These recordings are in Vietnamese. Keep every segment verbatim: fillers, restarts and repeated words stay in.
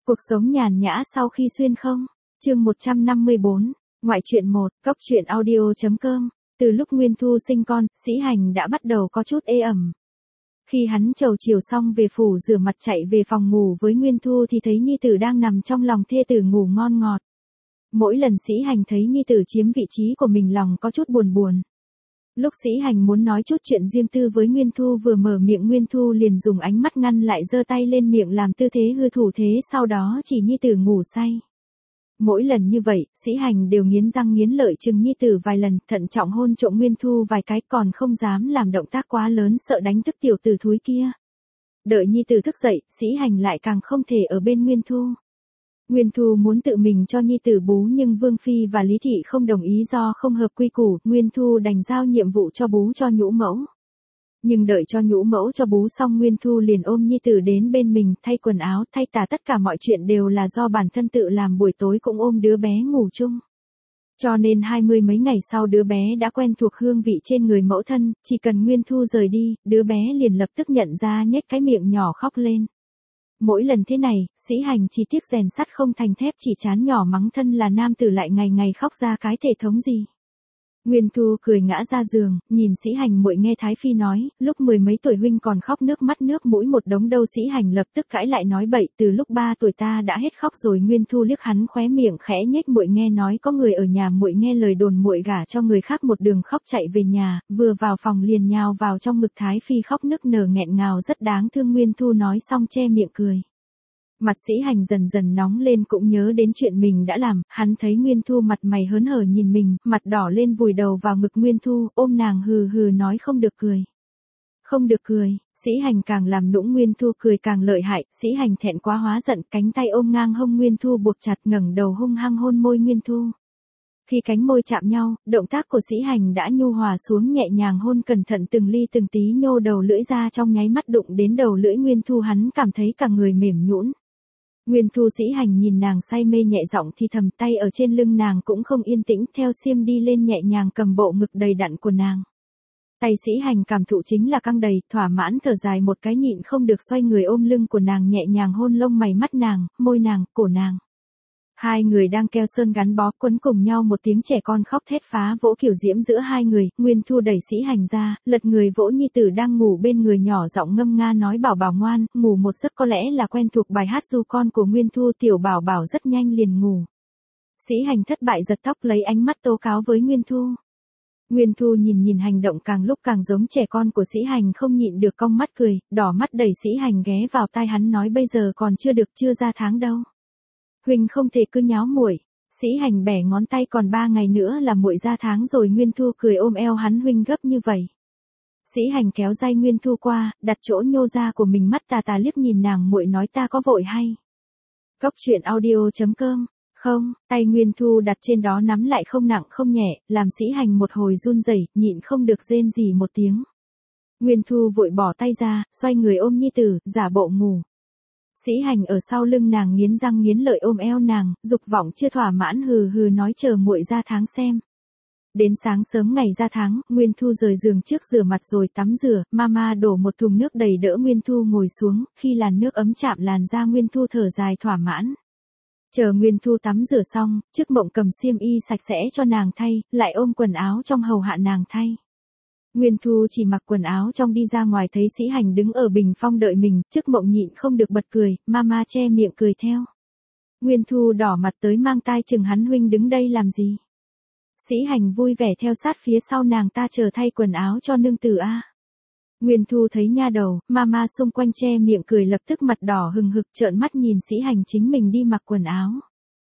Cuộc sống nhàn nhã sau khi xuyên không? Chương một trăm năm mươi bốn, ngoại truyện một, cốc truyện audio.com. Từ lúc Nguyên Thu sinh con, Sĩ Hành đã bắt đầu có chút ê ẩm. Khi hắn trầu chiều xong về phủ rửa mặt chạy về phòng ngủ với Nguyên Thu thì thấy nhi tử đang nằm trong lòng thê tử ngủ ngon ngọt. Mỗi lần Sĩ Hành thấy nhi tử chiếm vị trí của mình lòng có chút buồn buồn. Lúc Sĩ Hành muốn nói chút chuyện riêng tư với Nguyên Thu vừa mở miệng Nguyên Thu liền dùng ánh mắt ngăn lại giơ tay lên miệng làm tư thế hư thủ thế sau đó chỉ nhi tử ngủ say. Mỗi lần như vậy, Sĩ Hành đều nghiến răng nghiến lợi chừng nhi tử vài lần, thận trọng hôn trộm Nguyên Thu vài cái còn không dám làm động tác quá lớn sợ đánh thức tiểu tử thúi kia. Đợi nhi tử thức dậy, Sĩ Hành lại càng không thể ở bên Nguyên Thu. Nguyên Thu muốn tự mình cho nhi tử bú nhưng Vương Phi và Lý Thị không đồng ý do không hợp quy củ, Nguyên Thu đành giao nhiệm vụ cho bú cho nhũ mẫu. Nhưng đợi cho nhũ mẫu cho bú xong Nguyên Thu liền ôm nhi tử đến bên mình, thay quần áo, thay tả tất cả mọi chuyện đều là do bản thân tự làm, buổi tối cũng ôm đứa bé ngủ chung. Cho nên hai mươi mấy ngày sau đứa bé đã quen thuộc hương vị trên người mẫu thân, chỉ cần Nguyên Thu rời đi, đứa bé liền lập tức nhận ra nhếch cái miệng nhỏ khóc lên. Mỗi lần thế này, Sĩ Hành chỉ tiếc rèn sắt không thành thép, chỉ chán nhỏ mắng thân là nam tử lại ngày ngày khóc ra cái thể thống gì. Nguyên Thu cười ngã ra giường, nhìn Sĩ Hành muội nghe Thái Phi nói, lúc mười mấy tuổi huynh còn khóc nước mắt nước mũi một đống đâu. Sĩ Hành lập tức cãi lại nói bậy, từ lúc ba tuổi ta đã hết khóc rồi. Nguyên Thu liếc hắn khóe miệng khẽ nhếch, muội nghe nói có người ở nhà muội nghe lời đồn muội gả cho người khác, một đường khóc chạy về nhà, vừa vào phòng liền nhào vào trong ngực Thái Phi khóc nức nở nghẹn ngào rất đáng thương. Nguyên Thu nói xong che miệng cười. Mặt Sĩ Hành dần dần nóng lên, cũng nhớ đến chuyện mình đã làm, hắn thấy Nguyên Thu mặt mày hớn hở nhìn mình, mặt đỏ lên vùi đầu vào ngực Nguyên Thu, ôm nàng hừ hừ nói không được cười. Không được cười, Sĩ Hành càng làm nũng Nguyên Thu cười càng lợi hại, Sĩ Hành thẹn quá hóa giận, cánh tay ôm ngang hông Nguyên Thu buộc chặt, ngẩng đầu hung hăng hôn môi Nguyên Thu. Khi cánh môi chạm nhau, động tác của Sĩ Hành đã nhu hòa xuống, nhẹ nhàng hôn cẩn thận từng ly từng tí, nhô đầu lưỡi ra, trong nháy mắt đụng đến đầu lưỡi Nguyên Thu hắn cảm thấy cả người mềm nhũn. Nguyên Thu Sĩ Hành nhìn nàng say mê nhẹ giọng thì thầm, tay ở trên lưng nàng cũng không yên tĩnh, theo xiêm đi lên nhẹ nhàng cầm bộ ngực đầy đặn của nàng. Tay Sĩ Hành cảm thụ chính là căng đầy, thỏa mãn thở dài một cái nhịn không được xoay người ôm lưng của nàng nhẹ nhàng hôn lông mày mắt nàng, môi nàng, cổ nàng. Hai người đang keo sơn gắn bó quấn cùng nhau, một tiếng trẻ con khóc thét phá vỗ kiểu diễm giữa hai người. Nguyên Thu đẩy Sĩ Hành ra, lật người vỗ nhi tử đang ngủ bên người, nhỏ giọng ngâm nga nói bảo bảo ngoan, ngủ một giấc. Có lẽ là quen thuộc bài hát ru con của Nguyên Thu, tiểu bảo bảo rất nhanh liền ngủ. Sĩ Hành thất bại giật tóc lấy ánh mắt tố cáo với Nguyên Thu. Nguyên Thu nhìn nhìn hành động càng lúc càng giống trẻ con của Sĩ Hành, không nhịn được cong mắt cười, đỏ mắt đẩy Sĩ Hành ghé vào tai hắn nói bây giờ còn chưa được, chưa ra tháng đâu. Huynh không thể cứ nháo muội. Sĩ Hành bẻ ngón tay, còn ba ngày nữa là muội ra tháng rồi. Nguyên Thu cười ôm eo hắn, huynh gấp như vậy. Sĩ Hành kéo dây Nguyên Thu qua, đặt chỗ nhô ra của mình, mắt tà tà liếc nhìn nàng, muội nói ta có vội hay? Cốc truyện audio.com. Không, tay Nguyên Thu đặt trên đó nắm lại không nặng không nhẹ, làm Sĩ Hành một hồi run rẩy, nhịn không được rên rỉ một tiếng. Nguyên Thu vội bỏ tay ra, xoay người ôm nhi tử, giả bộ ngủ. Sĩ Hành ở sau lưng nàng nghiến răng nghiến lợi ôm eo nàng, dục vọng chưa thỏa mãn hừ hừ nói chờ muội ra tháng xem. Đến sáng sớm ngày ra tháng, Nguyên Thu rời giường trước rửa mặt rồi tắm rửa, mama đổ một thùng nước đầy đỡ Nguyên Thu ngồi xuống, khi làn nước ấm chạm làn da Nguyên Thu thở dài thỏa mãn. Chờ Nguyên Thu tắm rửa xong, trước Mộng cầm xiêm y sạch sẽ cho nàng thay, lại ôm quần áo trong hầu hạ nàng thay. Nguyên Thu chỉ mặc quần áo trong đi ra ngoài, thấy Sĩ Hành đứng ở bình phong đợi mình, trước Mộng nhịn không được bật cười, mama che miệng cười theo. Nguyên Thu đỏ mặt tới mang tai chừng hắn, huynh đứng đây làm gì? Sĩ Hành vui vẻ theo sát phía sau nàng, ta chờ thay quần áo cho nương tử a. Nguyên Thu thấy nha đầu, mama xung quanh che miệng cười, lập tức mặt đỏ hừng hực trợn mắt nhìn Sĩ Hành chính mình đi mặc quần áo.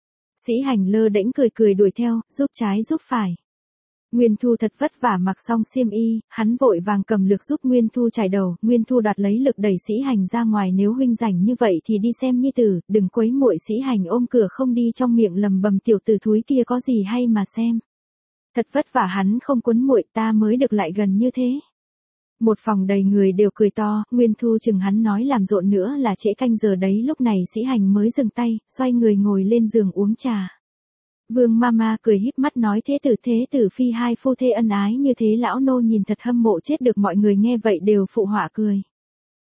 Sĩ Hành lơ đễnh cười cười đuổi theo, giúp trái giúp phải. Nguyên Thu thật vất vả mặc xong xiêm y, hắn vội vàng cầm lược giúp Nguyên Thu chải đầu, Nguyên Thu đoạt lấy lực đẩy Sĩ Hành ra ngoài, nếu huynh rảnh như vậy thì đi xem nhi tử, đừng quấy muội. Sĩ Hành ôm cửa không đi, trong miệng lầm bầm tiểu tử thúi kia có gì hay mà xem. Thật vất vả hắn không quấn muội, ta mới được lại gần như thế. Một phòng đầy người đều cười to, Nguyên Thu chừng hắn nói làm rộn nữa là trễ canh giờ đấy. Lúc này Sĩ Hành mới dừng tay, xoay người ngồi lên giường uống trà. Vương mama cười híp mắt nói thế tử thế tử phi hai phu thê ân ái như thế lão nô nhìn thật hâm mộ chết được. Mọi người nghe vậy đều phụ họa cười.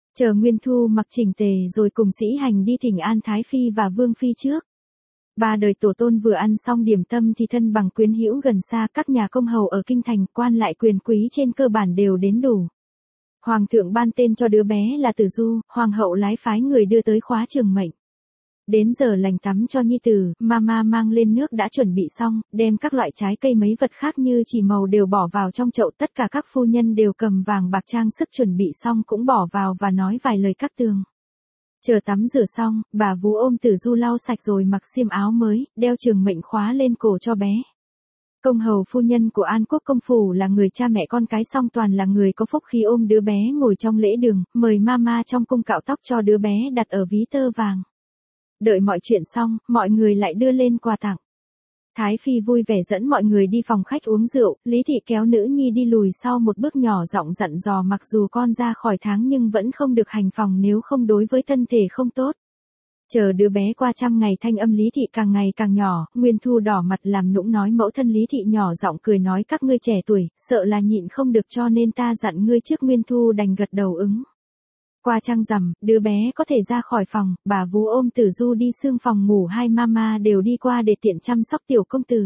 Chờ Nguyên Thu mặc chỉnh tề rồi cùng Sĩ Hành đi thỉnh an Thái Phi và Vương Phi trước. Ba đời tổ tôn vừa ăn xong điểm tâm thì thân bằng quyến hữu gần xa, các nhà công hầu ở kinh thành, quan lại quyền quý trên cơ bản đều đến đủ. Hoàng thượng ban tên cho đứa bé là Tử Du, hoàng hậu lái phái người đưa tới khóa trường mệnh. Đến giờ lành tắm cho nhi tử, mama mang lên nước đã chuẩn bị xong, đem các loại trái cây mấy vật khác như chỉ màu đều bỏ vào trong chậu, tất cả các phu nhân đều cầm vàng bạc trang sức chuẩn bị xong cũng bỏ vào và nói vài lời cát tường. Chờ tắm rửa xong, bà vú ôm Tử Du lau sạch rồi mặc xiêm áo mới, đeo trường mệnh khóa lên cổ cho bé. Công hầu phu nhân của An Quốc công phủ là người cha mẹ con cái song toàn là người có phúc khí ôm đứa bé ngồi trong lễ đường, mời mama trong cung cạo tóc cho đứa bé đặt ở ví tơ vàng. Đợi mọi chuyện xong, mọi người lại đưa lên quà tặng. Thái Phi vui vẻ dẫn mọi người đi phòng khách uống rượu, Lý Thị kéo nữ nhi đi lùi sau một bước nhỏ giọng dặn dò mặc dù con ra khỏi tháng nhưng vẫn không được hành phòng nếu không đối với thân thể không tốt. Chờ đứa bé qua trăm ngày thanh âm Lý Thị càng ngày càng nhỏ, Nguyên Thu đỏ mặt làm nũng nói mẫu thân Lý Thị nhỏ giọng cười nói các ngươi trẻ tuổi, sợ là nhịn không được cho nên ta dặn ngươi trước. Nguyên Thu đành gật đầu ứng. Qua trăng rằm, đứa bé có thể ra khỏi phòng, bà vú ôm Tử Du đi xương phòng ngủ, hai mama đều đi qua để tiện chăm sóc tiểu công tử.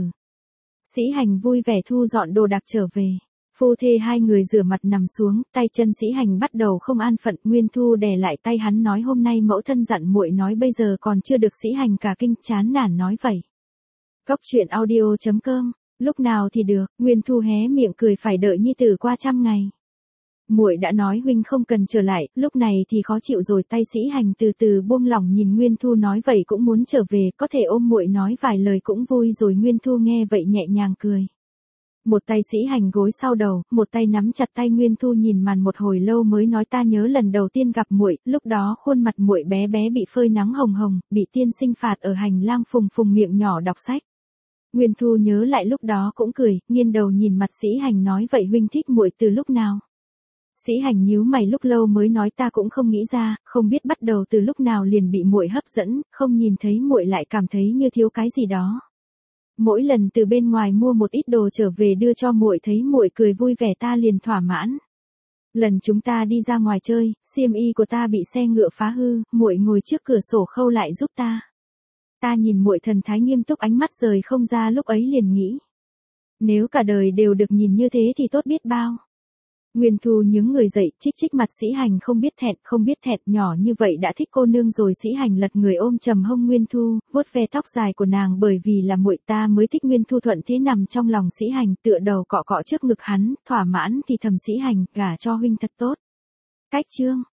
Sĩ Hành vui vẻ thu dọn đồ đạc trở về. Phu thê hai người rửa mặt nằm xuống, tay chân Sĩ Hành bắt đầu không an phận, Nguyên Thu đè lại tay hắn nói hôm nay mẫu thân dặn muội nói bây giờ còn chưa được. Sĩ Hành cả kinh chán nản nói vậy. Cốc truyện audio chấm com, lúc nào thì được, Nguyên Thu hé miệng cười phải đợi nhi tử qua trăm ngày. Muội đã nói huynh không cần trở lại, lúc này thì khó chịu rồi. Tay Sĩ Hành từ từ buông lỏng nhìn Nguyên Thu nói vậy cũng muốn trở về, có thể ôm muội nói vài lời cũng vui rồi. Nguyên Thu nghe vậy nhẹ nhàng cười. Một tay Sĩ Hành gối sau đầu, một tay nắm chặt tay Nguyên Thu nhìn màn một hồi lâu mới nói ta nhớ lần đầu tiên gặp muội, lúc đó khuôn mặt muội bé bé bị phơi nắng hồng hồng, bị tiên sinh phạt ở hành lang phùng phùng miệng nhỏ đọc sách. Nguyên Thu nhớ lại lúc đó cũng cười, nghiêng đầu nhìn mặt Sĩ Hành nói vậy huynh thích muội từ lúc nào? Sĩ Hành nhíu mày lúc lâu mới nói ta cũng không nghĩ ra, không biết bắt đầu từ lúc nào liền bị muội hấp dẫn, không nhìn thấy muội lại cảm thấy như thiếu cái gì đó. Mỗi lần từ bên ngoài mua một ít đồ trở về đưa cho muội thấy muội cười vui vẻ ta liền thỏa mãn. Lần chúng ta đi ra ngoài chơi, xiêm y của ta bị xe ngựa phá hư, muội ngồi trước cửa sổ khâu lại giúp ta. Ta nhìn muội thần thái nghiêm túc ánh mắt rời không ra lúc ấy liền nghĩ. Nếu cả đời đều được nhìn như thế thì tốt biết bao. Nguyên Thu nhướng người dậy, chích chích mặt Sĩ Hành không biết thẹn, không biết thẹn, nhỏ như vậy đã thích cô nương rồi. Sĩ Hành lật người ôm trầm hông Nguyên Thu, vuốt ve tóc dài của nàng bởi vì là muội ta mới thích. Nguyên Thu thuận thế nằm trong lòng Sĩ Hành, tựa đầu cọ cọ trước ngực hắn, thỏa mãn thì thầm Sĩ Hành, gả cho huynh thật tốt. Cách chương